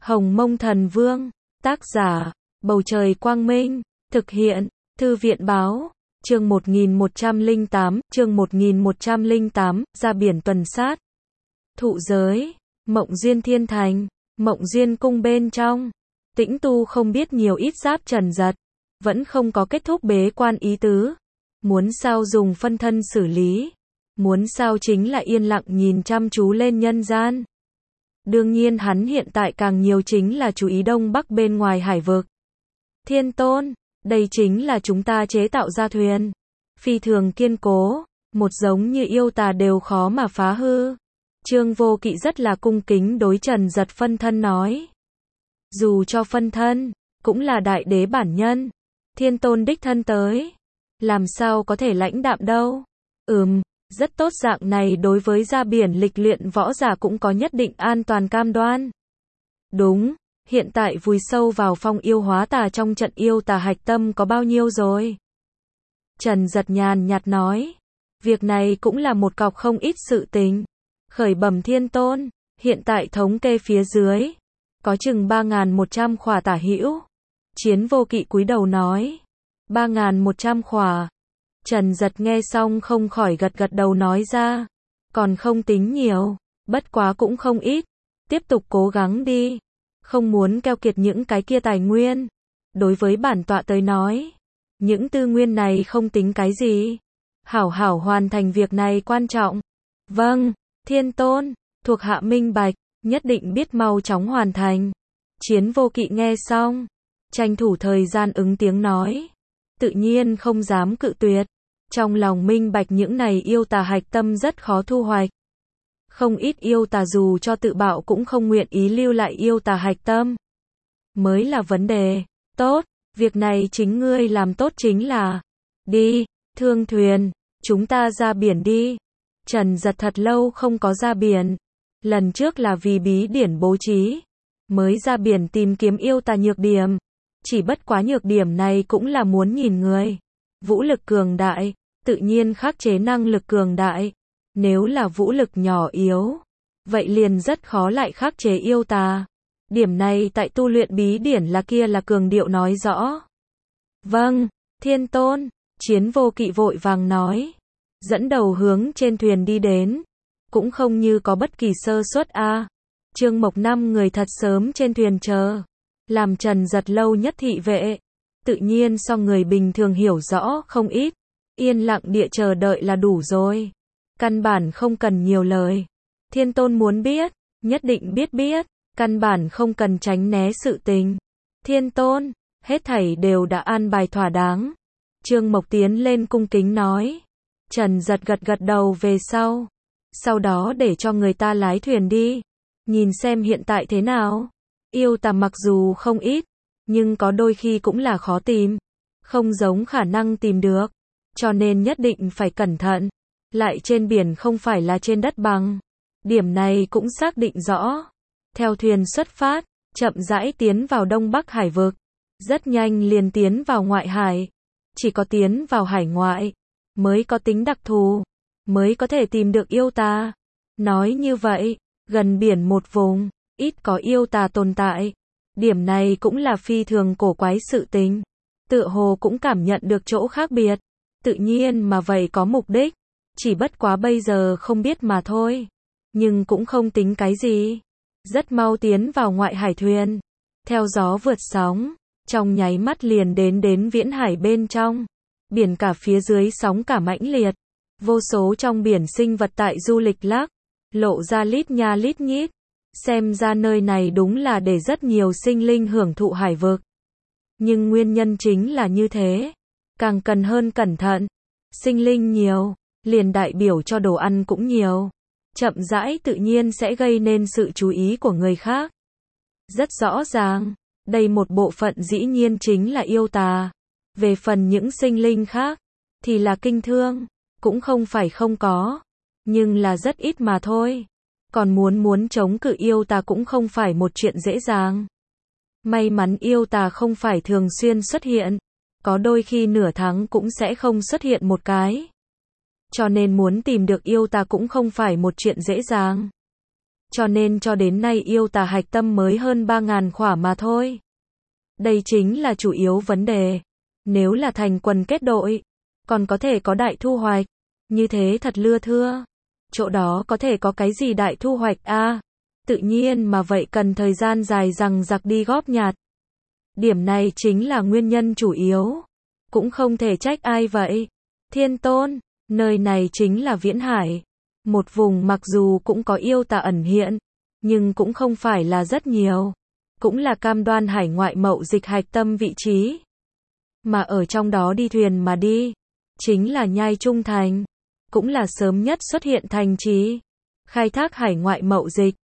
Hồng Mông Thần Vương, tác giả, Bầu Trời Quang Minh, thực hiện, Thư viện Báo, chương 1108, ra biển tuần sát. Thụ giới, Mộng Duyên Thiên Thành, Mộng Duyên Cung bên trong, Tĩnh Tu không biết nhiều ít giáp Trần Giật, vẫn không có kết thúc bế quan ý tứ, muốn sao dùng phân thân xử lý, muốn sao chính là yên lặng nhìn chăm chú lên nhân gian. Đương nhiên hắn hiện tại càng nhiều chính là chú ý đông bắc bên ngoài hải vực. Thiên Tôn, đây chính là chúng ta chế tạo ra thuyền, phi thường kiên cố, một giống như yêu tà đều khó mà phá hư. Trương Vô Kỵ rất là cung kính đối Trần Giật phân thân nói. Dù cho phân thân, cũng là đại đế bản nhân, Thiên Tôn đích thân tới, làm sao có thể lãnh đạm đâu. Rất tốt, dạng này đối với ra biển lịch luyện võ giả cũng có nhất định an toàn cam đoan. Đúng, hiện tại vùi sâu vào phong yêu hóa tà trong trận yêu tà hạch tâm có bao nhiêu rồi? Trần Giật nhàn nhạt nói, việc này cũng là một cọc không ít sự tình. Khởi bẩm Thiên Tôn, hiện tại thống kê phía dưới, có chừng 3.100 khỏa tả hữu. Chiến Vô Kỵ cúi đầu nói, 3.100 khỏa. Trần Giật nghe xong không khỏi gật gật đầu nói ra, còn không tính nhiều, bất quá cũng không ít, tiếp tục cố gắng đi, không muốn keo kiệt những cái kia tài nguyên. Đối với bản tọa tới nói, những tư nguyên này không tính cái gì, hảo hảo hoàn thành việc này quan trọng. Vâng, Thiên Tôn, thuộc hạ minh bạch, nhất định biết mau chóng hoàn thành. Chiến Vô Kỵ nghe xong, tranh thủ thời gian ứng tiếng nói, tự nhiên không dám cự tuyệt. Trong lòng minh bạch những này yêu tà hạch tâm rất khó thu hoạch. Không ít yêu tà dù cho tự bạo cũng không nguyện ý lưu lại yêu tà hạch tâm. Mới là vấn đề. Tốt, việc này chính ngươi làm tốt chính là. Đi, thương thuyền, chúng ta ra biển đi. Trần Giật thật lâu không có ra biển. Lần trước là vì bí điển bố trí, mới ra biển tìm kiếm yêu tà nhược điểm. Chỉ bất quá nhược điểm này cũng là muốn nhìn người. Vũ lực cường đại, tự nhiên khắc chế năng lực cường đại. Nếu là vũ lực nhỏ yếu, vậy liền rất khó lại khắc chế yêu tà. Điểm này tại tu luyện bí điển là kia là cường điệu nói rõ. Vâng, Thiên Tôn, Chiến Vô Kỵ vội vàng nói, dẫn đầu hướng trên thuyền đi đến, cũng không như có bất kỳ sơ suất a. Trương Mộc 5 người thật sớm trên thuyền chờ, làm Trần Giật lâu nhất thị vệ. Tự nhiên so người bình thường hiểu rõ không ít, yên lặng địa chờ đợi là đủ rồi. Căn bản không cần nhiều lời. Thiên Tôn muốn biết, nhất định biết, căn bản không cần tránh né sự tình. Thiên Tôn, hết thảy đều đã an bài thỏa đáng. Trương Mộc tiến lên cung kính nói. Trần Giật gật gật đầu về sau đó để cho người ta lái thuyền đi, nhìn xem hiện tại thế nào. Yêu tà mặc dù không ít, nhưng có đôi khi cũng là khó tìm, không giống khả năng tìm được, cho nên nhất định phải cẩn thận. Lại trên biển không phải là trên đất bằng, điểm này cũng xác định rõ. Theo thuyền xuất phát, chậm rãi tiến vào Đông Bắc hải vực, rất nhanh liền tiến vào ngoại hải. Chỉ có tiến vào hải ngoại, mới có tính đặc thù, mới có thể tìm được yêu tà. Nói như vậy, gần biển một vùng, ít có yêu tà tồn tại. Điểm này cũng là phi thường cổ quái sự tình. Tựa hồ cũng cảm nhận được chỗ khác biệt. Tự nhiên mà vậy có mục đích. Chỉ bất quá bây giờ không biết mà thôi. Nhưng cũng không tính cái gì. Rất mau tiến vào ngoại hải thuyền. Theo gió vượt sóng. Trong nháy mắt liền đến viễn hải bên trong. Biển cả phía dưới sóng cả mãnh liệt. Vô số trong biển sinh vật tại du lịch lắc. Lộ ra lít nha lít nhít. Xem ra nơi này đúng là để rất nhiều sinh linh hưởng thụ hải vực. Nhưng nguyên nhân chính là như thế. Càng cần hơn cẩn thận. Sinh linh nhiều, liền đại biểu cho đồ ăn cũng nhiều. Chậm rãi tự nhiên sẽ gây nên sự chú ý của người khác. Rất rõ ràng, đây một bộ phận dĩ nhiên chính là yêu tà. Về phần những sinh linh khác, thì là kinh thương, cũng không phải không có. Nhưng là rất ít mà thôi. Còn muốn chống cự yêu tà cũng không phải một chuyện dễ dàng. May mắn yêu tà không phải thường xuyên xuất hiện, có đôi khi nửa tháng cũng sẽ không xuất hiện một cái. Cho nên muốn tìm được yêu tà cũng không phải một chuyện dễ dàng. cho nên cho đến nay yêu tà hạch tâm mới hơn 3.000 khỏa mà thôi. Đây chính là chủ yếu vấn đề. Nếu là thành quần kết đội, còn có thể có đại thu hoạch. Như thế thật lưa thưa. Chỗ đó có thể có cái gì đại thu hoạch a? Tự nhiên mà vậy cần thời gian dài rằng giặc đi góp nhặt. Điểm này chính là nguyên nhân chủ yếu. Cũng không thể trách ai vậy. Thiên Tôn, nơi này chính là Viễn Hải. Một vùng mặc dù cũng có yêu tà ẩn hiện, nhưng cũng không phải là rất nhiều. Cũng là cam đoan hải ngoại mậu dịch hạch tâm vị trí. Mà ở trong đó đi thuyền mà đi, chính là Nhai Trung Thành. Cũng là sớm nhất xuất hiện thành trì. Khai thác hải ngoại mậu dịch.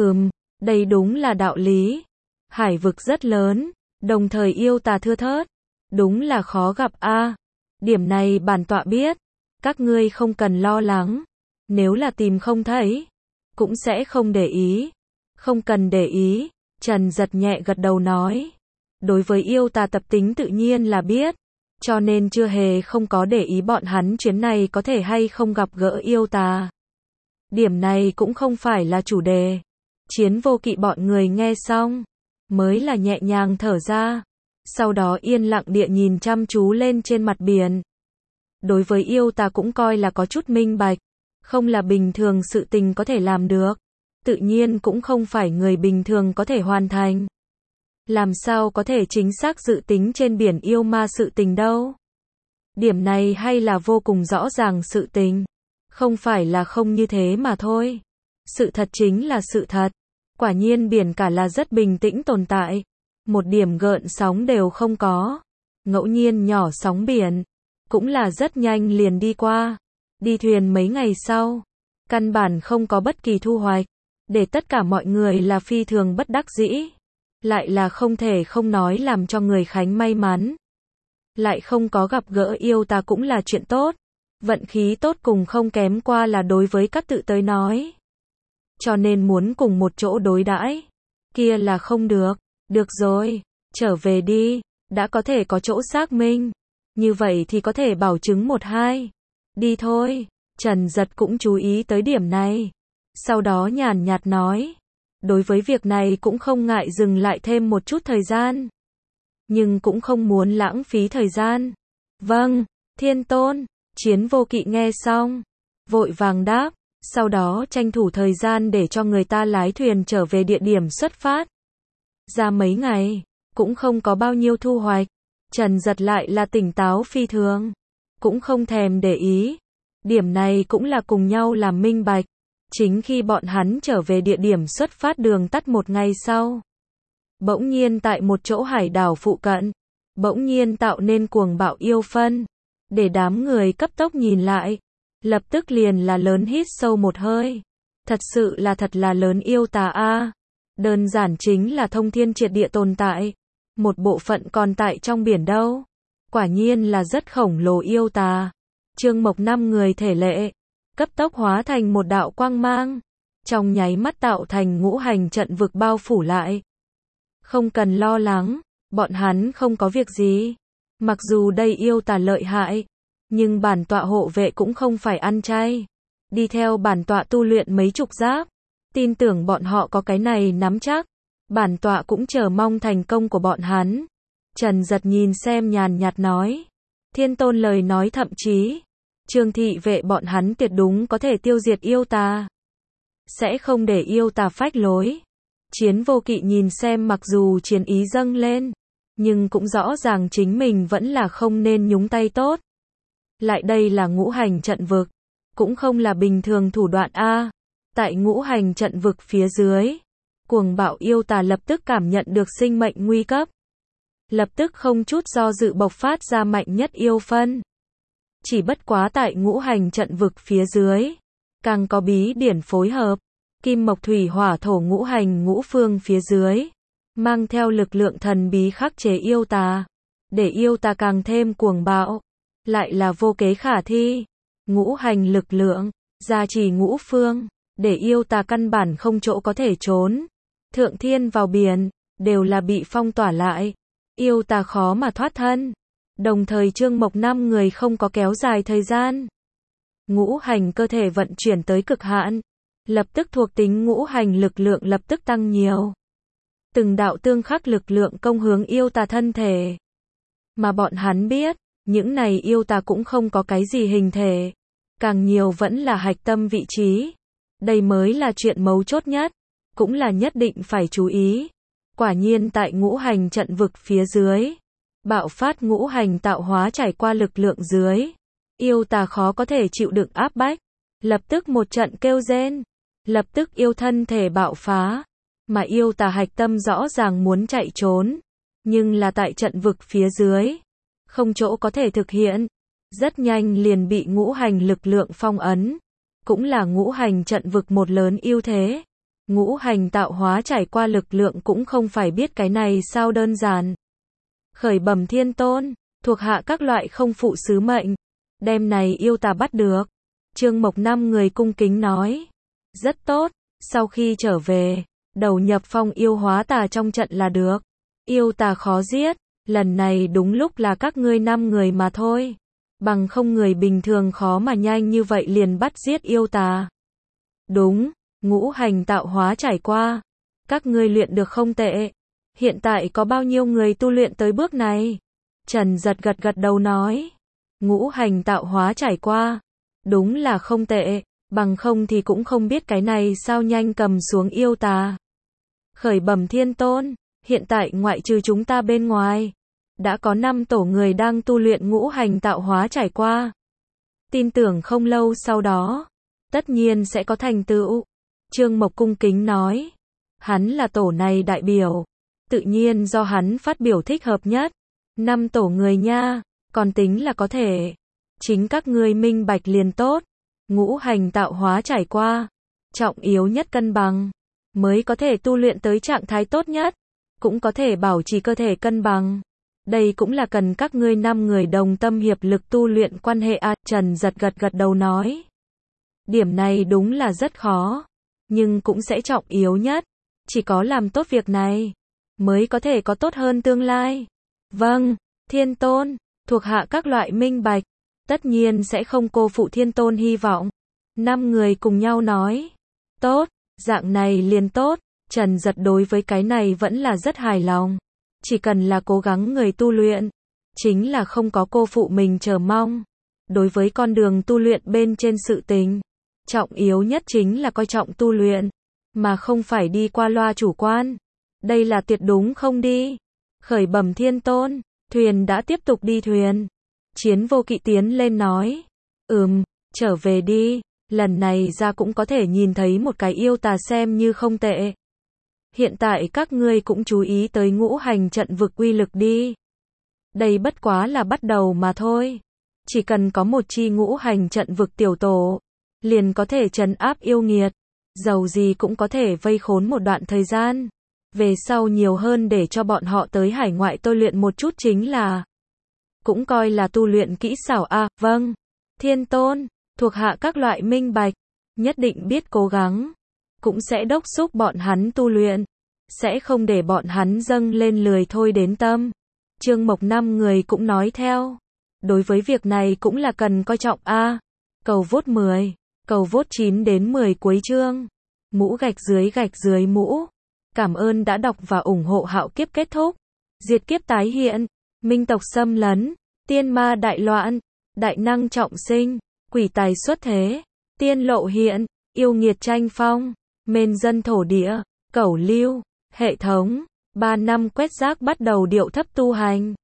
Đây đúng là đạo lý. Hải vực rất lớn, đồng thời yêu tà thưa thớt. Đúng là khó gặp a. Điểm này bản tọa biết. Các ngươi không cần lo lắng. Nếu là tìm không thấy, cũng sẽ không để ý. Không cần để ý, Trần Giật nhẹ gật đầu nói. Đối với yêu tà tập tính tự nhiên là biết. Cho nên chưa hề không có để ý bọn hắn chuyến này có thể hay không gặp gỡ yêu tà. Điểm này cũng không phải là chủ đề. Chiến Vô Kỵ bọn người nghe xong, mới là nhẹ nhàng thở ra. Sau đó yên lặng địa nhìn chăm chú lên trên mặt biển. Đối với yêu tà cũng coi là có chút minh bạch. Không là bình thường sự tình có thể làm được. Tự nhiên cũng không phải người bình thường có thể hoàn thành. Làm sao có thể chính xác dự tính trên biển yêu ma sự tình đâu. Điểm này hay là vô cùng rõ ràng sự tình. Không phải là không như thế mà thôi. Sự thật chính là sự thật. Quả nhiên biển cả là rất bình tĩnh tồn tại. Một điểm gợn sóng đều không có. Ngẫu nhiên nhỏ sóng biển. Cũng là rất nhanh liền đi qua. Đi thuyền mấy ngày sau. Căn bản không có bất kỳ thu hoạch. Để tất cả mọi người là phi thường bất đắc dĩ. Lại là không thể không nói làm cho người Khánh may mắn. Lại không có gặp gỡ yêu tà cũng là chuyện tốt. Vận khí tốt cùng không kém qua là đối với các tự tới nói. Cho nên muốn cùng một chỗ đối đãi, kia là không được. Được rồi, trở về đi, đã có thể có chỗ xác minh. Như vậy thì có thể bảo chứng 1-2. Đi thôi, Trần Giật cũng chú ý tới điểm này. Sau đó nhàn nhạt nói. Đối với việc này cũng không ngại dừng lại thêm một chút thời gian. Nhưng cũng không muốn lãng phí thời gian. Vâng, Thiên Tôn. Chiến Vô Kỵ nghe xong, vội vàng đáp. Sau đó tranh thủ thời gian để cho người ta lái thuyền trở về địa điểm xuất phát. Ra mấy ngày, cũng không có bao nhiêu thu hoạch. Trần Giật lại là tỉnh táo phi thường. Cũng không thèm để ý. Điểm này cũng là cùng nhau làm minh bạch. Chính khi bọn hắn trở về địa điểm xuất phát đường tắt một ngày sau. Bỗng nhiên tại một chỗ hải đảo phụ cận. Bỗng nhiên tạo nên cuồng bạo yêu phân. Để đám người cấp tốc nhìn lại. Lập tức liền là lớn hít sâu một hơi. Thật sự là thật là lớn yêu tà a. Đơn giản chính là thông thiên triệt địa tồn tại. Một bộ phận còn tại trong biển đâu. Quả nhiên là rất khổng lồ yêu tà. Trương Mộc 5 người thể lệ. Cấp tốc hóa thành một đạo quang mang. Trong nháy mắt tạo thành ngũ hành trận vực bao phủ lại. Không cần lo lắng. Bọn hắn không có việc gì. Mặc dù đây yêu tà lợi hại. Nhưng bản tọa hộ vệ cũng không phải ăn chay. Đi theo bản tọa tu luyện mấy chục giáp. Tin tưởng bọn họ có cái này nắm chắc. Bản tọa cũng chờ mong thành công của bọn hắn. Trần Giật nhìn xem nhàn nhạt nói. Thiên Tôn lời nói thậm chí. Trương thị vệ bọn hắn tuyệt đúng có thể tiêu diệt yêu tà. Sẽ không để yêu tà phách lối. Chiến Vô Kỵ nhìn xem mặc dù chiến ý dâng lên. Nhưng cũng rõ ràng chính mình vẫn là không nên nhúng tay tốt. Lại đây là ngũ hành trận vực. Cũng không là bình thường thủ đoạn A. Tại ngũ hành trận vực phía dưới. Cuồng bạo yêu tà lập tức cảm nhận được sinh mệnh nguy cấp. Lập tức không chút do dự bộc phát ra mạnh nhất yêu phân. Chỉ bất quá tại ngũ hành trận vực phía dưới. Càng có bí điển phối hợp. Kim mộc thủy hỏa thổ ngũ hành ngũ phương phía dưới. Mang theo lực lượng thần bí khắc chế yêu tà. Để yêu tà càng thêm cuồng bạo. Lại là vô kế khả thi. Ngũ hành lực lượng. Gia trì ngũ phương. Để yêu tà căn bản không chỗ có thể trốn. Thượng thiên vào biển. Đều là bị phong tỏa lại. Yêu tà khó mà thoát thân. Đồng thời Trương Mộc 5 người không có kéo dài thời gian. Ngũ hành cơ thể vận chuyển tới cực hạn. lập tức thuộc tính ngũ hành lực lượng lập tức tăng nhiều. Từng đạo tương khắc lực lượng công hướng yêu tà thân thể. Mà bọn hắn biết, những này yêu tà cũng không có cái gì hình thể, càng nhiều vẫn là hạch tâm vị trí. Đây mới là chuyện mấu chốt nhất, cũng là nhất định phải chú ý. Quả nhiên tại ngũ hành trận vực phía dưới, bạo phát ngũ hành tạo hóa trải qua lực lượng dưới, yêu tà khó có thể chịu đựng áp bách, lập tức một trận kêu rên, lập tức yêu thân thể bạo phá, mà yêu tà hạch tâm rõ ràng muốn chạy trốn, nhưng là tại trận vực phía dưới, không chỗ có thể thực hiện, rất nhanh liền bị ngũ hành lực lượng phong ấn, cũng là ngũ hành trận vực một lớn ưu thế. Ngũ hành tạo hóa trải qua lực lượng cũng không phải biết cái này sao đơn giản. Khởi bẩm thiên tôn, thuộc hạ các loại không phụ sứ mệnh, đem này yêu tà bắt được. Trương Mộc năm người cung kính nói, rất tốt, sau khi trở về, đầu nhập phong yêu hóa tà trong trận là được. Yêu tà khó giết, lần này đúng lúc là các ngươi 5 người mà thôi. Bằng không người bình thường khó mà nhanh như vậy liền bắt giết yêu tà. Đúng, ngũ hành tạo hóa trải qua. Các ngươi luyện được không tệ. Hiện tại có bao nhiêu người tu luyện tới bước này? Trần Giật gật đầu nói. Ngũ hành tạo hóa trải qua. Đúng là không tệ, bằng không thì cũng không biết cái này sao nhanh cầm xuống yêu tà. Khởi bẩm thiên tôn, hiện tại ngoại trừ chúng ta bên ngoài, đã có 5 tổ người đang tu luyện ngũ hành tạo hóa trải qua. Tin tưởng không lâu sau đó, tất nhiên sẽ có thành tựu. Trương Mộc cung kính nói, hắn là tổ này đại biểu, tự nhiên do hắn phát biểu thích hợp nhất. 5 tổ người nha, còn tính là có thể. Chính các ngươi minh bạch liền tốt. Ngũ hành tạo hóa trải qua, trọng yếu nhất cân bằng, mới có thể tu luyện tới trạng thái tốt nhất, cũng có thể bảo trì cơ thể cân bằng. Đây cũng là cần các ngươi 5 người đồng tâm hiệp lực tu luyện quan hệ a. Trần Giật gật đầu nói. Điểm này đúng là rất khó, nhưng cũng sẽ trọng yếu nhất. Chỉ có làm tốt việc này, mới có thể có tốt hơn tương lai. Vâng, thiên tôn, thuộc hạ các loại minh bạch, tất nhiên sẽ không cô phụ thiên tôn hy vọng. 5 người cùng nhau nói. Tốt, dạng này liền tốt. Trần Giật đối với cái này vẫn là rất hài lòng. Chỉ cần là cố gắng người tu luyện, chính là không có cô phụ mình chờ mong. Đối với con đường tu luyện bên trên sự tình, trọng yếu nhất chính là coi trọng tu luyện, mà không phải đi qua loa chủ quan. Đây là tuyệt đúng không đi. Khởi bẩm thiên tôn, thuyền đã tiếp tục đi thuyền. Chiến Vô Kỵ tiến lên nói, trở về đi, lần này ra cũng có thể nhìn thấy một cái yêu tà xem như không tệ. Hiện tại các ngươi cũng chú ý tới ngũ hành trận vực uy lực đi. Đây bất quá là bắt đầu mà thôi. Chỉ cần có một chi ngũ hành trận vực tiểu tổ, liền có thể trấn áp yêu nghiệt. Dầu gì cũng có thể vây khốn một đoạn thời gian. Về sau nhiều hơn để cho bọn họ tới hải ngoại tôi luyện một chút chính là. Cũng coi là tu luyện kỹ xảo a. Vâng, thiên tôn, thuộc hạ các loại minh bạch, nhất định biết cố gắng. Cũng sẽ đốc xúc bọn hắn tu luyện, sẽ không để bọn hắn dâng lên lười thôi đến tâm. Trương Mộc 5 người cũng nói theo. Đối với việc này cũng là cần coi trọng a. Cầu vote 10, cầu vote 9 đến 10 cuối chương. Mũ gạch dưới mũ. Cảm ơn đã đọc và ủng hộ. Hạo kiếp kết thúc, diệt kiếp tái hiện, minh tộc xâm lấn, tiên ma đại loạn, đại năng trọng sinh, quỷ tài xuất thế, tiên lộ hiện, yêu nghiệt tranh phong, mên dân thổ địa, cẩu lưu, hệ thống. 3 năm quét rác bắt đầu điệu thấp tu hành.